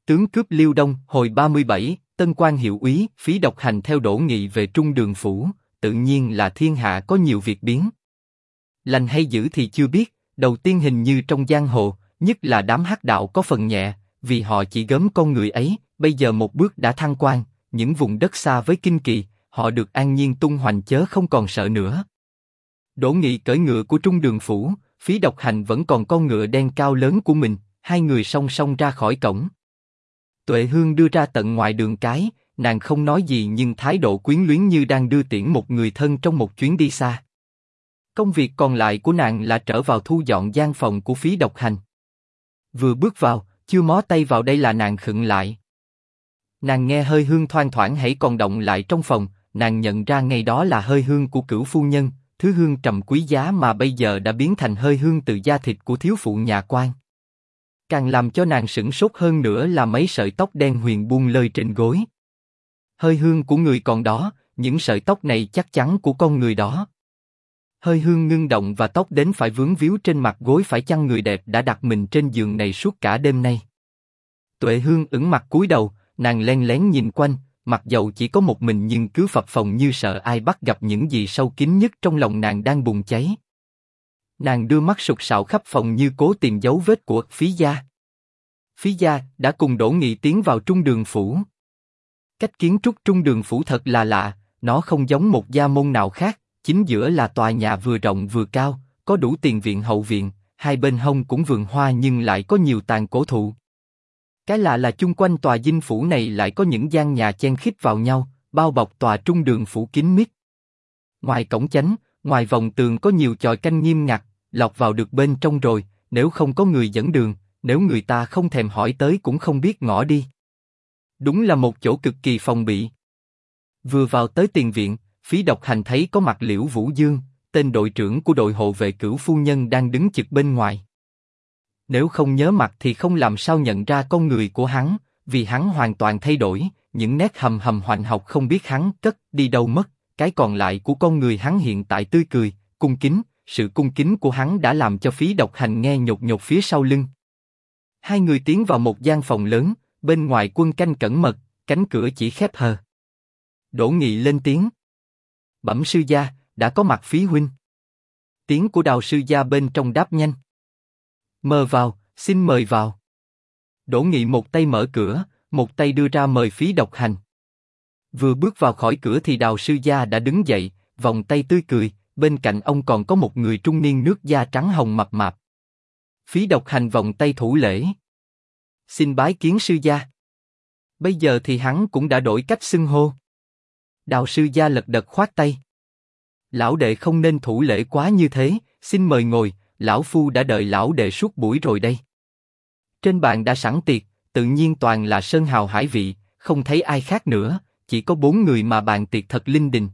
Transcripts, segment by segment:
Tướng cướp Liêu Đông, hồi 37, Tân Quan hiệu úy, Phí Độc Hành theo Đỗ Nghị về Trung Đường Phủ, tự nhiên là thiên hạ có nhiều việc biến. Lành hay dữ thì chưa biết, đầu tiên hình như trong giang hồ, nhất là đám hắc đạo có phần nhẹ, vì họ chỉ gớm con người ấy, bây giờ một bước đã thăng quan, những vùng đất xa với kinh kỳ, họ được an nhiên tung hoành chớ không còn sợ nữa. Đỗ Nghị cưỡi ngựa của Trung Đường Phủ, Phí Độc Hành vẫn còn con ngựa đen cao lớn của mình, hai người song song ra khỏi cổng. Tuệ Hương đưa ra tận ngoài đường cái, nàng không nói gì nhưng thái độ quyến luyến như đang đưa tiễn một người thân trong một chuyến đi xa. Công việc còn lại của nàng là trở vào thu dọn gian phòng của Phí Độc Hành. Vừa bước vào, chưa mó tay vào đây là nàng khựng lại. Nàng nghe hơi hương thoang thoảng hãy còn động lại trong phòng, nàng nhận ra ngay đó là hơi hương của Cửu phu nhân, thứ hương trầm quý giá mà bây giờ đã biến thành hơi hương từ da thịt của thiếu phụ nhà quan. Càng làm cho nàng sửng sốt hơn nữa là mấy sợi tóc đen huyền buông lơi trên gối. Hơi hương của người còn đó, những sợi tóc này chắc chắn của con người đó. Hơi hương ngưng động và tóc đến phải vướng víu trên mặt gối, phải chăng người đẹp đã đặt mình trên giường này suốt cả đêm nay? Tuệ Hương ửng mặt cúi đầu, nàng len lén nhìn quanh, mặc dầu chỉ có một mình nhưng cứ phập phồng như sợ ai bắt gặp những gì sâu kín nhất trong lòng nàng đang bùng cháy. Nàng đưa mắt sục sạo khắp phòng như cố tìm dấu vết của Phí gia. Phí gia đã cùng Đỗ Nghị tiến vào Trung Đường Phủ. Cách kiến trúc Trung Đường Phủ thật là lạ, nó không giống một gia môn nào khác. Chính giữa là tòa nhà vừa rộng vừa cao, có đủ tiền viện hậu viện, hai bên hông cũng vườn hoa nhưng lại có nhiều tàn cổ thụ. Cái lạ là chung quanh tòa dinh phủ này lại có những gian nhà chen khít vào nhau, bao bọc tòa Trung Đường Phủ kín mít. Ngoài cổng chánh, ngoài vòng tường có nhiều chòi canh nghiêm ngặt, lọt vào được bên trong rồi, nếu không có người dẫn đường, nếu người ta không thèm hỏi tới cũng không biết ngõ đi. Đúng là một chỗ cực kỳ phòng bị. Vừa vào tới tiền viện, Phí Độc Hành thấy có mặt Liễu Vũ Dương, tên đội trưởng của đội hộ vệ Cửu phu nhân đang đứng chực bên ngoài. Nếu không nhớ mặt thì không làm sao nhận ra con người của hắn, vì hắn hoàn toàn thay đổi, những nét hầm hầm hoành học không biết hắn cất đi đâu mất, cái còn lại của con người hắn hiện tại tươi cười, cung kính, sự cung kính của hắn đã làm cho Phí Độc Hành nghe nhột nhột phía sau lưng. Hai người tiến vào một gian phòng lớn, bên ngoài quân canh cẩn mật, cánh cửa chỉ khép hờ. Đỗ Nghị lên tiếng. Bẩm sư gia, đã có mặt Phí huynh. Tiếng của Đào sư gia bên trong đáp nhanh. Mời vào, xin mời vào. Đỗ Nghị một tay mở cửa, một tay đưa ra mời Phí Độc Hành. Vừa bước vào khỏi cửa thì Đào sư gia đã đứng dậy, vòng tay tươi cười, bên cạnh ông còn có một người trung niên nước da trắng hồng mập mạp. Phí Độc Hành vòng tay thủ lễ. Xin bái kiến sư gia. Bây giờ thì hắn cũng đã đổi cách xưng hô. Đào sư gia lật đật khoát tay. Lão đệ không nên thủ lễ quá như thế, xin mời ngồi, lão phu đã đợi lão đệ suốt buổi rồi đây. Trên bàn đã sẵn tiệc, tự nhiên toàn là sơn hào hải vị, không thấy ai khác nữa, chỉ có 4 người mà bàn tiệc thật linh đình.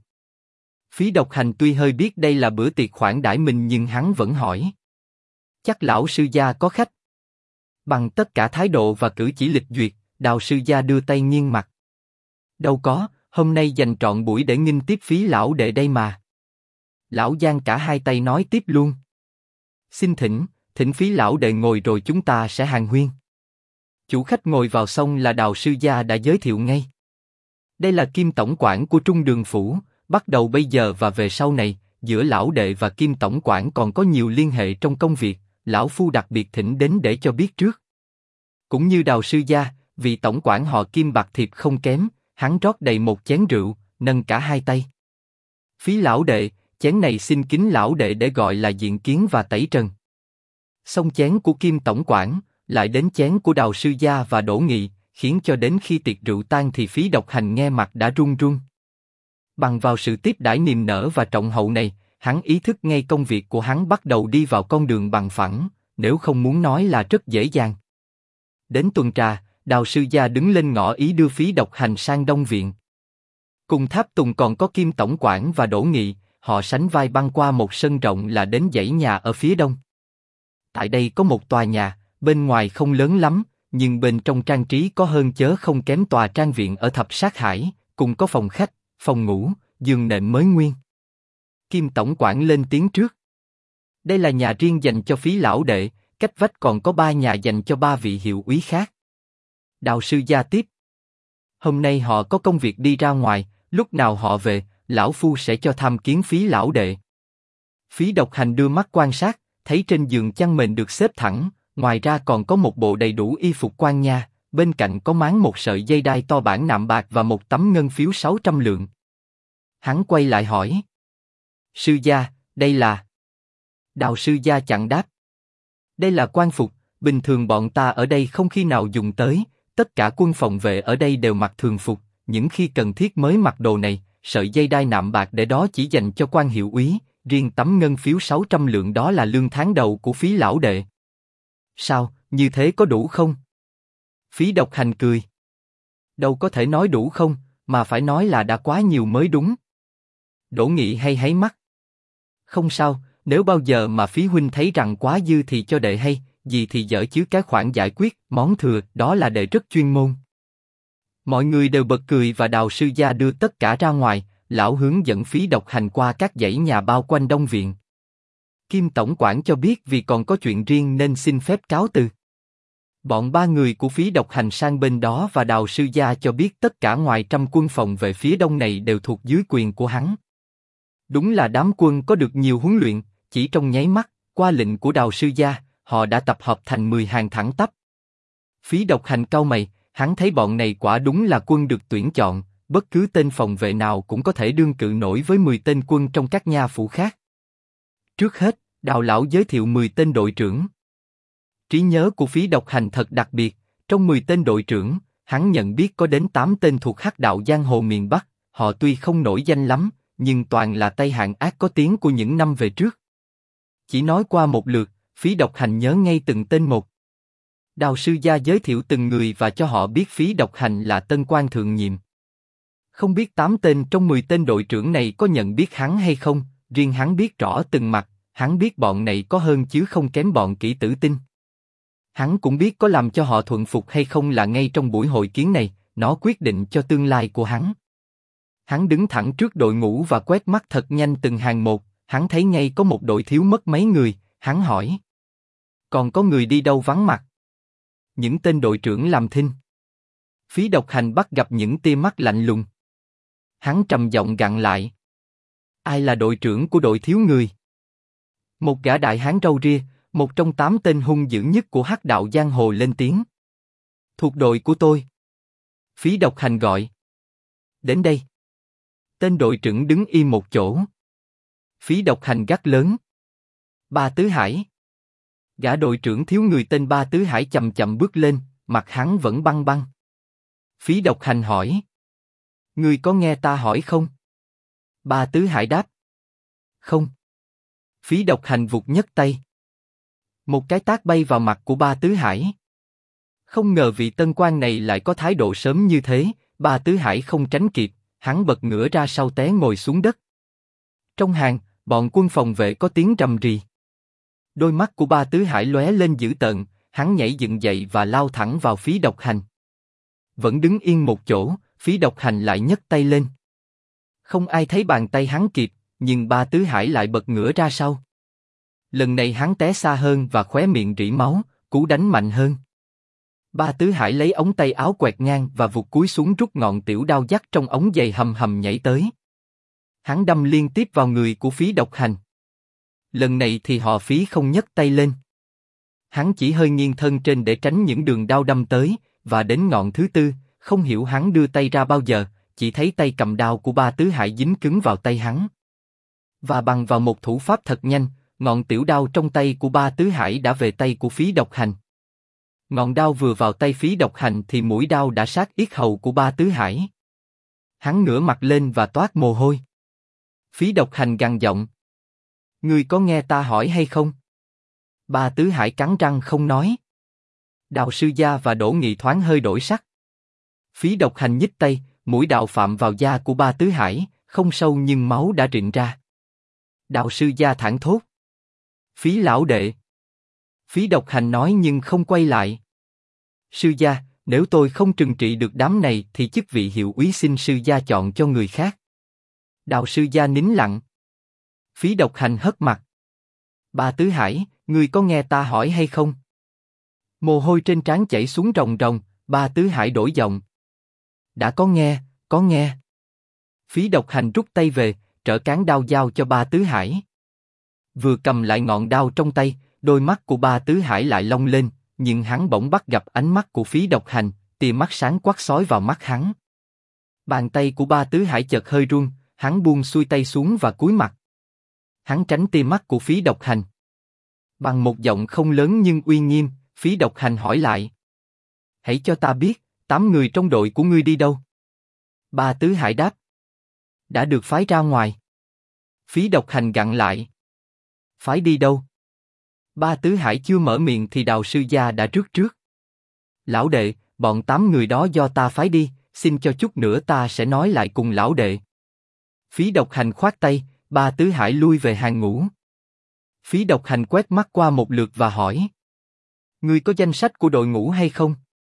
Phí Độc Hành tuy hơi biết đây là bữa tiệc khoản đãi mình nhưng hắn vẫn hỏi. Chắc lão sư gia có khách? Bằng tất cả thái độ và cử chỉ lịch duyệt, Đào sư gia đưa tay nghiêng mặt. Đâu có, hôm nay dành trọn buổi để nghinh tiếp Phí lão đệ đây mà. Lão giang cả hai tay nói tiếp luôn. Xin thỉnh Phí lão đệ ngồi rồi chúng ta sẽ hàn huyên. Chủ khách ngồi vào xong là Đào sư gia đã giới thiệu ngay. Đây là Kim tổng quản của Trung Đường Phủ, bắt đầu bây giờ và về sau này, giữa lão đệ và Kim tổng quản còn có nhiều liên hệ trong công việc, lão phu đặc biệt thỉnh đến để cho biết trước. Cũng như Đào sư gia, vị tổng quản họ Kim bạc thiệp không kém, hắn rót đầy một chén rượu, nâng cả hai tay. Phí lão đệ, chén này xin kính lão đệ để gọi là diện kiến và tẩy trần. Xong chén của Kim tổng quản, lại đến chén của Đào sư gia và Đỗ Nghị, khiến cho đến khi tiệc rượu tan thì Phí Độc Hành nghe mặt đã run run. Bằng vào sự tiếp đãi niềm nở và trọng hậu này, hắn ý thức ngay công việc của hắn bắt đầu đi vào con đường bằng phẳng, nếu không muốn nói là rất dễ dàng. Đến tuần trà, Đào sư gia đứng lên ngỏ ý đưa Phí Độc Hành sang Đông viện. Cùng tháp tùng còn có Kim tổng quản và Đỗ Nghị, họ sánh vai băng qua một sân rộng là đến dãy nhà ở phía đông. Tại đây có một tòa nhà, bên ngoài không lớn lắm, nhưng bên trong trang trí có hơn chớ không kém tòa trang viện ở Thập Sát Hải, cùng có phòng khách, phòng ngủ, giường nệm mới nguyên. Kim tổng quản lên tiếng trước. Đây là nhà riêng dành cho Phí lão đệ, cách vách còn có 3 nhà dành cho 3 vị hiệu úy khác. Đạo sư gia tiếp. Hôm nay họ có công việc đi ra ngoài, lúc nào họ về, lão phu sẽ cho tham kiến Phí lão đệ. Phí Độc Hành đưa mắt quan sát, thấy trên giường chăn mền được xếp thẳng, ngoài ra còn có một bộ đầy đủ y phục quan nha, bên cạnh có máng một sợi dây đai to bản nạm bạc và một tấm ngân phiếu 600 lượng. Hắn quay lại hỏi. Sư gia, đây là... Đạo sư gia chặn đáp. Đây là quan phục, bình thường bọn ta ở đây không khi nào dùng tới, tất cả quân phòng vệ ở đây đều mặc thường phục, những khi cần thiết mới mặc đồ này, sợi dây đai nạm bạc để đó chỉ dành cho quan hiệu úy, riêng tấm ngân phiếu 600 lượng đó là lương tháng đầu của Phí lão đệ. Sao, như thế có đủ không? Phí Độc Hành cười. Đâu có thể nói đủ không, mà phải nói là đã quá nhiều mới đúng. Đỗ Nghị hay háy mắt. Không sao, nếu bao giờ mà Phí huynh thấy rằng quá dư thì cho đệ hay, gì thì dở chứ cái khoản giải quyết, món thừa, đó là đệ rất chuyên môn. Mọi người đều bật cười và Đào sư gia đưa tất cả ra ngoài, lão hướng dẫn Phí Độc Hành qua các dãy nhà bao quanh Đông viện. Kim tổng quản cho biết vì còn có chuyện riêng nên xin phép cáo từ. Bọn ba người của Phí Độc Hành sang bên đó và Đào sư gia cho biết tất cả ngoài trăm quân phòng về phía đông này đều thuộc dưới quyền của hắn. Đúng là đám quân có được nhiều huấn luyện, chỉ trong nháy mắt, qua lệnh của Đào sư gia, họ đã tập hợp thành 10 hàng thẳng tắp. Phí Độc Hành cau mày, hắn thấy bọn này quả đúng là quân được tuyển chọn, bất cứ tên phòng vệ nào cũng có thể đương cự nổi với 10 tên quân trong các nha phủ khác. Trước hết, Đào lão giới thiệu 10 tên đội trưởng. Trí nhớ của Phí Độc Hành thật đặc biệt, trong 10 tên đội trưởng, hắn nhận biết có đến 8 tên thuộc hắc đạo giang hồ miền Bắc, họ tuy không nổi danh lắm, nhưng toàn là tay hạng ác có tiếng của những năm về trước. Chỉ nói qua một lượt, Phí Độc Hành nhớ ngay từng tên một. Đào sư gia giới thiệu từng người và cho họ biết Phí Độc Hành là tân quan thượng nhiệm. Không biết 8 tên trong 10 tên đội trưởng này có nhận biết hắn hay không, riêng hắn biết rõ từng mặt, hắn biết bọn này có hơn chứ không kém bọn Kỷ Tử Tinh. Hắn cũng biết có làm cho họ thuận phục hay không là ngay trong buổi hội kiến này, nó quyết định cho tương lai của hắn. Hắn đứng thẳng trước đội ngũ và quét mắt thật nhanh từng hàng một, hắn thấy ngay có một đội thiếu mất mấy người, hắn hỏi. Còn có người đi đâu vắng mặt? Những tên đội trưởng làm thinh. Phí Độc Hành bắt gặp những tia mắt lạnh lùng. Hắn trầm giọng gặn lại. Ai là đội trưởng của đội thiếu người? Một gã đại hán râu ria, một trong 8 tên hung dữ nhất của hắc đạo giang hồ lên tiếng. Thuộc đội của tôi. Phí Độc Hành gọi. Đến đây. Tên đội trưởng đứng im một chỗ. Phí Độc Hành gắt lớn. Ba Tứ Hải. Gã đội trưởng thiếu người tên Ba Tứ Hải chậm chậm bước lên, mặt hắn vẫn băng băng. Phí Độc Hành hỏi. Ngươi có nghe ta hỏi không? Ba Tứ Hải đáp. Không. Phí Độc Hành vụt nhấc tay. Một cái tát bay vào mặt của Ba Tứ Hải. Không ngờ vị tân quan này lại có thái độ sớm như thế, Ba Tứ Hải không tránh kịp, hắn bật ngửa ra sau té ngồi xuống đất. Trong hàng, bọn quân phòng vệ có tiếng rầm rì. Đôi mắt của Ba Tứ Hải lóe lên dữ tợn, hắn nhảy dựng dậy và lao thẳng vào Phí Độc Hành. Vẫn đứng yên một chỗ, Phí Độc Hành lại nhấc tay lên. Không ai thấy bàn tay hắn kịp, nhưng Ba Tứ Hải lại bật ngửa ra sau. Lần này hắn té xa hơn và khóe miệng rỉ máu, cú đánh mạnh hơn. Ba Tứ Hải lấy ống tay áo quẹt ngang và vụt cúi xuống rút ngọn tiểu đao dắt trong ống giày hầm hầm nhảy tới. Hắn đâm liên tiếp vào người của Phí Độc Hành. Lần này thì họ Phí không nhấc tay lên. Hắn chỉ hơi nghiêng thân trên để tránh những đường đao đâm tới, và đến ngọn thứ tư, không hiểu hắn đưa tay ra bao giờ, chỉ thấy tay cầm đao của Ba Tứ Hải dính cứng vào tay hắn. Và bằng vào một thủ pháp thật nhanh, ngọn tiểu đao trong tay của Ba Tứ Hải đã về tay của Phí Độc Hành. Ngọn đao vừa vào tay Phí Độc Hành thì mũi đao đã sát yết hầu của Ba Tứ Hải. Hắn ngửa mặt lên và toát mồ hôi. Phí Độc Hành gằn giọng. Ngươi có nghe ta hỏi hay không? Ba Tứ Hải cắn răng không nói. Đào sư gia và Đỗ Nghị thoáng hơi đổi sắc. Phí Độc Hành nhích tay, mũi đao phạm vào da của Ba Tứ Hải, không sâu nhưng máu đã rịn ra. Đạo sư gia thảng thốt. Phí lão đệ. Phí Độc Hành nói nhưng không quay lại. Sư gia, nếu tôi không trừng trị được đám này thì chức vị hiệu úy xin sư gia chọn cho người khác. Đạo sư gia nín lặng. Phí Độc Hành hất mặt. Ba Tứ Hải, ngươi có nghe ta hỏi hay không? Mồ hôi trên trán chảy xuống ròng ròng, Ba Tứ Hải đổi giọng. Đã có nghe, có nghe. Phí Độc Hành rút tay về, trở cán đao giao cho Ba Tứ Hải. Vừa cầm lại ngọn đao trong tay, đôi mắt của Ba Tứ Hải lại long lên, nhưng hắn bỗng bắt gặp ánh mắt của Phí Độc Hành, tia mắt sáng quắc xói vào mắt hắn. Bàn tay của Ba Tứ Hải chợt hơi run, hắn buông xuôi tay xuống và cúi mặt. Hắn tránh tia mắt của Phí Độc Hành. Bằng một giọng không lớn nhưng uy nghiêm, Phí Độc Hành hỏi lại. Hãy cho ta biết, 8 người trong đội của ngươi đi đâu? Ba Tứ Hải đáp. Đã được phái ra ngoài. Phí Độc Hành gặn lại. Phái đi đâu? Ba Tứ Hải chưa mở miệng thì Đào sư gia đã trước. Lão đệ, bọn 8 người đó do ta phái đi, xin cho chút nữa ta sẽ nói lại cùng lão đệ. Phí Độc Hành khoát tay, Ba Tứ Hải lui về hàng ngũ. Phí Độc Hành quét mắt qua một lượt và hỏi. Ngươi có danh sách của đội ngũ hay không?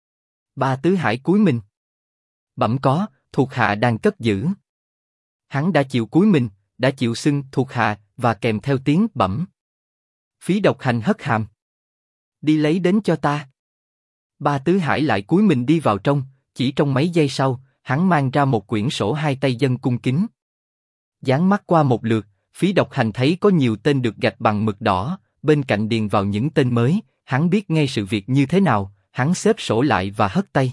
Ba Tứ Hải cúi mình. Bẩm có, thuộc hạ đang cất giữ. Hắn đã chịu cúi mình, đã chịu xưng thuộc hạ và kèm theo tiếng bẩm. Phí Độc Hành hất hàm. Đi lấy đến cho ta. Ba Tứ Hải lại cúi mình đi vào trong, chỉ trong mấy giây sau, hắn mang ra một quyển sổ hai tay dân cung kính. Dán mắt qua một lượt, Phí Độc Hành thấy có nhiều tên được gạch bằng mực đỏ, bên cạnh điền vào những tên mới, hắn biết ngay sự việc như thế nào, hắn xếp sổ lại và hất tay.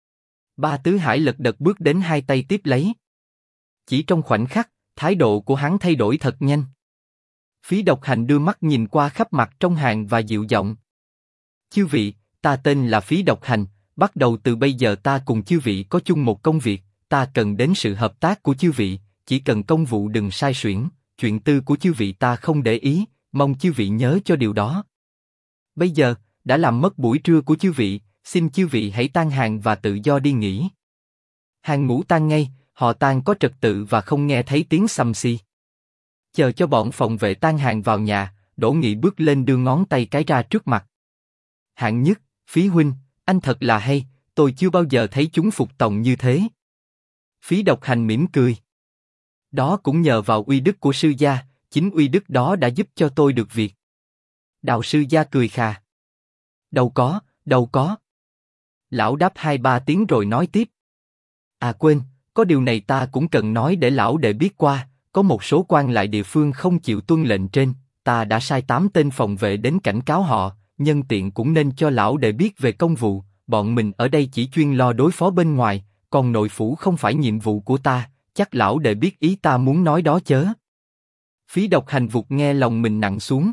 Ba Tứ Hải lật đật bước đến hai tay tiếp lấy. Chỉ trong khoảnh khắc, thái độ của hắn thay đổi thật nhanh. Phí Độc Hành đưa mắt nhìn qua khắp mặt trong hàng và dịu giọng. Chư vị, ta tên là Phí Độc Hành, bắt đầu từ bây giờ ta cùng chư vị có chung một công việc, ta cần đến sự hợp tác của chư vị, chỉ cần công vụ đừng sai xuyển, chuyện tư của chư vị ta không để ý, mong chư vị nhớ cho điều đó. Bây giờ, đã làm mất buổi trưa của chư vị, xin chư vị hãy tan hàng và tự do đi nghỉ. Hàng ngũ tan ngay, họ tan có trật tự và không nghe thấy tiếng xầm xì. Chờ cho bọn phòng vệ tan hàng vào nhà, Đỗ Nghị bước lên đưa ngón tay cái ra trước mặt. Hạng nhất, Phí huynh, anh thật là hay, tôi chưa bao giờ thấy chúng phục tòng như thế. Phí Độc Hành mỉm cười. Đó cũng nhờ vào uy đức của sư gia, chính uy đức đó đã giúp cho tôi được việc. Đào sư gia cười khà. Đâu có. Lão đáp 2-3 tiếng rồi nói tiếp. À quên, có điều này ta cũng cần nói để lão đệ biết qua, có một số quan lại địa phương không chịu tuân lệnh trên, ta đã sai 8 tên phòng vệ đến cảnh cáo họ, nhân tiện cũng nên cho lão đệ biết về công vụ, bọn mình ở đây chỉ chuyên lo đối phó bên ngoài, còn nội phủ không phải nhiệm vụ của ta, chắc lão đệ biết ý ta muốn nói đó chớ. Phí Độc Hành vụt nghe lòng mình nặng xuống.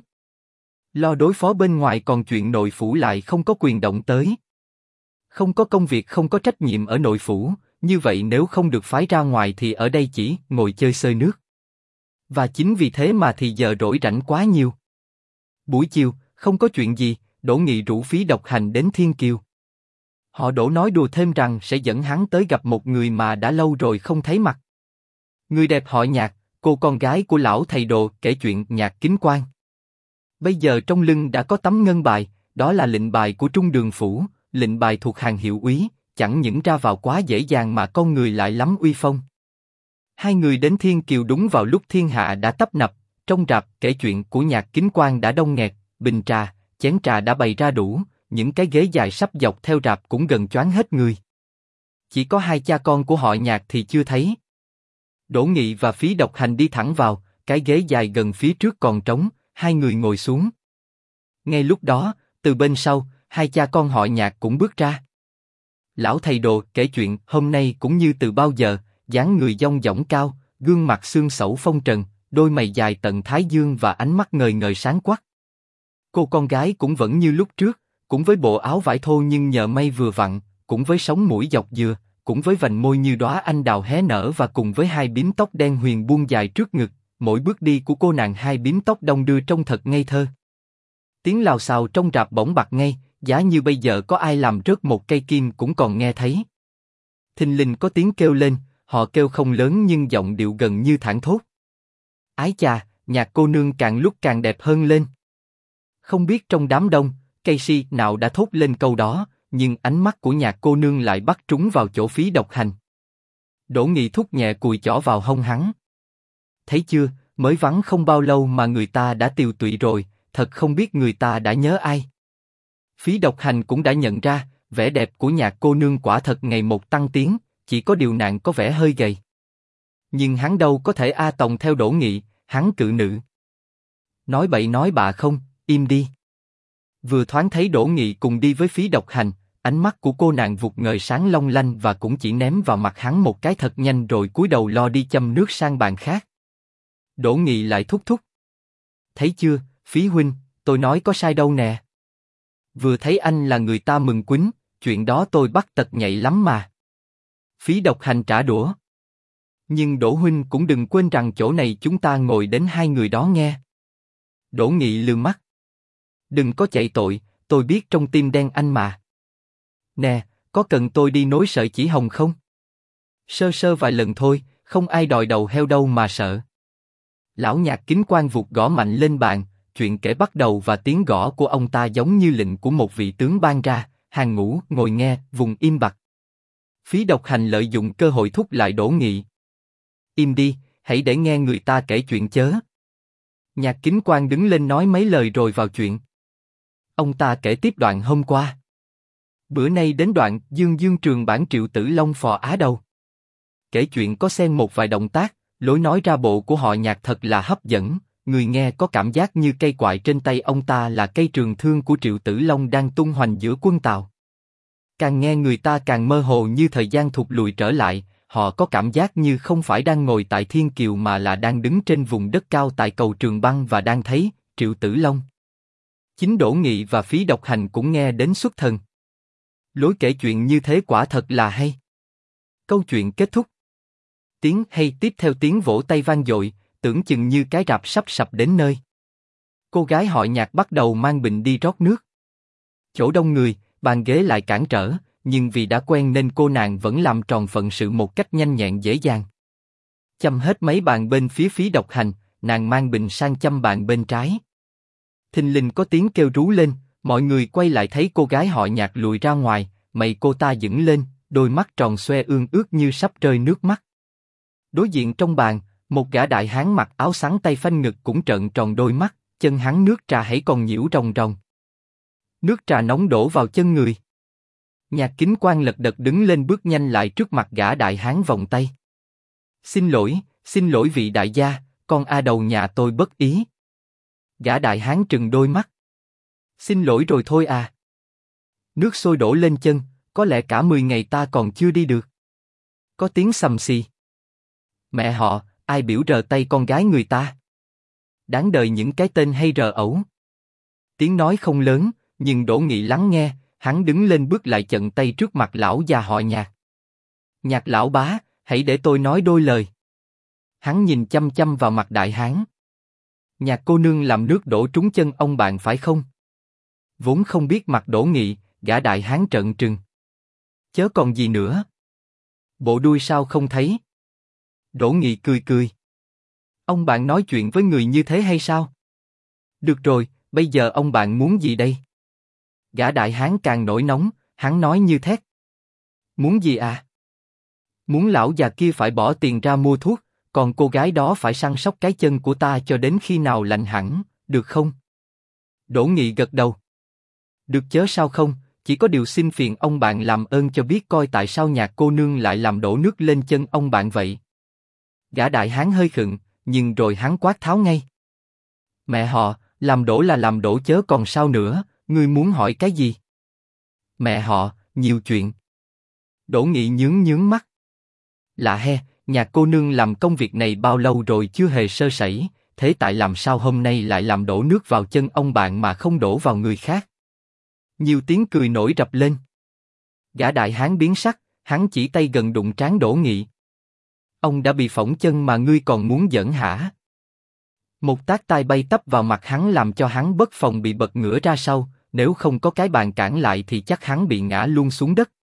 Lo đối phó bên ngoài còn chuyện nội phủ lại không có quyền động tới. Không có công việc không có trách nhiệm ở nội phủ, như vậy nếu không được phái ra ngoài thì ở đây chỉ ngồi chơi xơi nước. Và chính vì thế mà thì giờ rỗi rảnh quá nhiều. Buổi chiều, không có chuyện gì, Đỗ Nghị rủ Phí Độc Hành đến Thiên Kiều. Họ Đỗ nói đùa thêm rằng sẽ dẫn hắn tới gặp một người mà đã lâu rồi không thấy mặt. Người đẹp họ Nhạc, cô con gái của lão thầy Đồ kể chuyện Nhạc Kính Quan. Bây giờ trong lưng đã có tấm ngân bài, đó là lệnh bài của Trung Đường Phủ, lệnh bài thuộc hàng hiệu úy, chẳng những ra vào quá dễ dàng mà con người lại lắm uy phong. Hai người đến Thiên Kiều đúng vào lúc thiên hạ đã tấp nập, trong rạp kể chuyện của Nhạc Kính Quan đã đông nghẹt, bình trà, chén trà đã bày ra đủ, những cái ghế dài sắp dọc theo rạp cũng gần choáng hết người. Chỉ có hai cha con của họ Nhạc thì chưa thấy. Đỗ Nghị và Phí Độc Hành đi thẳng vào, cái ghế dài gần phía trước còn trống, hai người ngồi xuống. Ngay lúc đó, từ bên sau, hai cha con họ Nhạc cũng bước ra. Lão thầy Đồ kể chuyện hôm nay cũng như từ bao giờ, dáng người dong dỏng cao, gương mặt xương xẩu phong trần, đôi mày dài tận thái dương và ánh mắt ngời ngời sáng quắc. Cô con gái cũng vẫn như lúc trước, cũng với bộ áo vải thô nhưng nhờ may vừa vặn, cũng với sống mũi dọc dừa, cũng với vành môi như đóa anh đào hé nở và cùng với hai bím tóc đen huyền buông dài trước ngực, mỗi bước đi của cô nàng hai bím tóc đong đưa trông thật ngây thơ. Tiếng lào xào trong rạp bỗng bặt ngay, giá như bây giờ có ai làm rớt một cây kim cũng còn nghe thấy. Thình lình có tiếng kêu lên, họ kêu không lớn nhưng giọng điệu gần như thảng thốt. Ái chà, Nhạc cô nương càng lúc càng đẹp hơn lên. Không biết trong đám đông, cây si nào đã thốt lên câu đó, nhưng ánh mắt của Nhạc cô nương lại bắt trúng vào chỗ Phí Độc Hành. Đỗ Nghị thúc nhẹ cùi chỏ vào hông hắn. Thấy chưa, mới vắng không bao lâu mà người ta đã tiều tụy rồi, thật không biết người ta đã nhớ ai. Phí Độc Hành cũng đã nhận ra, vẻ đẹp của Nhạc cô nương quả thật ngày một tăng tiến, chỉ có điều nàng có vẻ hơi gầy. Nhưng hắn đâu có thể tòng theo Đỗ Nghị, hắn cự nữ. Nói bậy nói bạ không, im đi. Vừa thoáng thấy Đỗ Nghị cùng đi với Phí Độc Hành, ánh mắt của cô nàng vụt ngời sáng long lanh và cũng chỉ ném vào mặt hắn một cái thật nhanh rồi cúi đầu lo đi châm nước sang bàn khác. Đỗ Nghị lại thúc thúc. Thấy chưa, Phí huynh, tôi nói có sai đâu nè. Vừa thấy anh là người ta mừng quýnh, chuyện đó tôi bắt tật nhạy lắm mà. Phí Độc Hành trả đũa. Nhưng Đỗ huynh cũng đừng quên rằng chỗ này chúng ta ngồi đến hai người đó nghe. Đỗ Nghị lườm mắt. Đừng có chạy tội, tôi biết trong tim đen anh mà. Nè, có cần tôi đi nối sợi chỉ hồng không? Sơ sơ vài lần thôi, không ai đòi đầu heo đâu mà sợ. Lão Nhạc Kính Quan vụt gõ mạnh lên bàn, chuyện kể bắt đầu và tiếng gõ của ông ta giống như lệnh của một vị tướng ban ra. Hàng ngũ ngồi nghe, vùng im bặt. Phí Độc Hành lợi dụng cơ hội thúc lại Đỗ Nghị. Im đi, hãy để nghe người ta kể chuyện chớ. Nhạc Kính Quan đứng lên nói mấy lời rồi vào chuyện. Ông ta kể tiếp đoạn hôm qua. Bữa nay đến đoạn Dương Dương Trường bản Triệu Tử Long phò Á Đầu. Kể chuyện có xen một vài động tác, lối nói ra bộ của họ Nhạc thật là hấp dẫn, người nghe có cảm giác như cây quại trên tay ông ta là cây trường thương của Triệu Tử Long đang tung hoành giữa quân Tào. Càng nghe người ta càng mơ hồ như thời gian thụt lùi trở lại, họ có cảm giác như không phải đang ngồi tại Thiên Kiều mà là đang đứng trên vùng đất cao tại cầu Trường Băng và đang thấy Triệu Tử Long. Chính Đỗ Nghị và Phí Độc Hành cũng nghe đến xuất thần. Lối kể chuyện như thế quả thật là hay. Câu chuyện kết thúc. Tiếng hay tiếp theo tiếng vỗ tay vang dội, tưởng chừng như cái rạp sắp sập đến nơi. Cô gái họ Nhạc bắt đầu mang bình đi rót nước. Chỗ đông người, bàn ghế lại cản trở, nhưng vì đã quen nên cô nàng vẫn làm tròn phận sự một cách nhanh nhẹn dễ dàng. Châm hết mấy bàn bên phía Phí Độc Hành, nàng mang bình sang châm bàn bên trái. Thình lình có tiếng kêu rú lên, mọi người quay lại thấy cô gái họ Nhạc lùi ra ngoài, mày cô ta dựng lên, đôi mắt tròn xoe ương ướt như sắp rơi nước mắt. Đối diện trong bàn, một gã đại hán mặc áo xắn tay phanh ngực cũng trợn tròn đôi mắt, chân hắn nước trà hãy còn nhiễu ròng ròng. Nước trà nóng đổ vào chân người. Nhạc Kính Quan lật đật đứng lên bước nhanh lại trước mặt gã đại hán vòng tay. Xin lỗi vị đại gia, con Đầu nhà tôi bất ý. Gã đại hán trừng đôi mắt. Xin lỗi rồi thôi à. Nước sôi đổ lên chân, có lẽ cả 10 ngày ta còn chưa đi được. Có tiếng xầm xì. Mẹ họ, ai biểu rờ tay con gái người ta? Đáng đời những cái tên hay rờ ẩu. Tiếng nói không lớn, nhưng Đỗ Nghị lắng nghe, hắn đứng lên bước lại chận tay trước mặt lão già họ Nhạc. Nhạc lão bá, hãy để tôi nói đôi lời. Hắn nhìn chăm chăm vào mặt đại hán. Nhạc cô nương làm nước đổ trúng chân ông bạn phải không? Vốn không biết mặt Đỗ Nghị, gã đại hán trợn trừng. Chớ còn gì nữa. Bộ đuôi sao không thấy? Đỗ Nghị cười cười. Ông bạn nói chuyện với người như thế hay sao? Được rồi, bây giờ ông bạn muốn gì đây? Gã đại hán càng nổi nóng, hắn nói như thét. Muốn gì à? Muốn lão già kia phải bỏ tiền ra mua thuốc, còn cô gái đó phải săn sóc cái chân của ta cho đến khi nào lành hẳn, được không? Đỗ Nghị gật đầu. Được chớ sao không, chỉ có điều xin phiền ông bạn làm ơn cho biết coi tại sao Nhạc cô nương lại làm đổ nước lên chân ông bạn vậy. Gã đại hán hơi khựng, nhưng rồi hắn quát tháo ngay. Mẹ họ, làm đổ là làm đổ chớ còn sao nữa, ngươi muốn hỏi cái gì? Mẹ họ, nhiều chuyện. Đỗ Nghị nhướng mắt. Lạ he, Nhạc cô nương làm công việc này bao lâu rồi chưa hề sơ sẩy, thế tại làm sao hôm nay lại làm đổ nước vào chân ông bạn mà không đổ vào người khác? Nhiều tiếng cười nổi rập lên. Gã đại hán biến sắc, hắn chỉ tay gần đụng trán Đỗ Nghị. Ông đã bị phỏng chân mà ngươi còn muốn giỡn hả? Một tát tai bay tấp vào mặt hắn làm cho hắn bất phòng bị bật ngửa ra sau, nếu không có cái bàn cản lại thì chắc hắn bị ngã luôn xuống đất.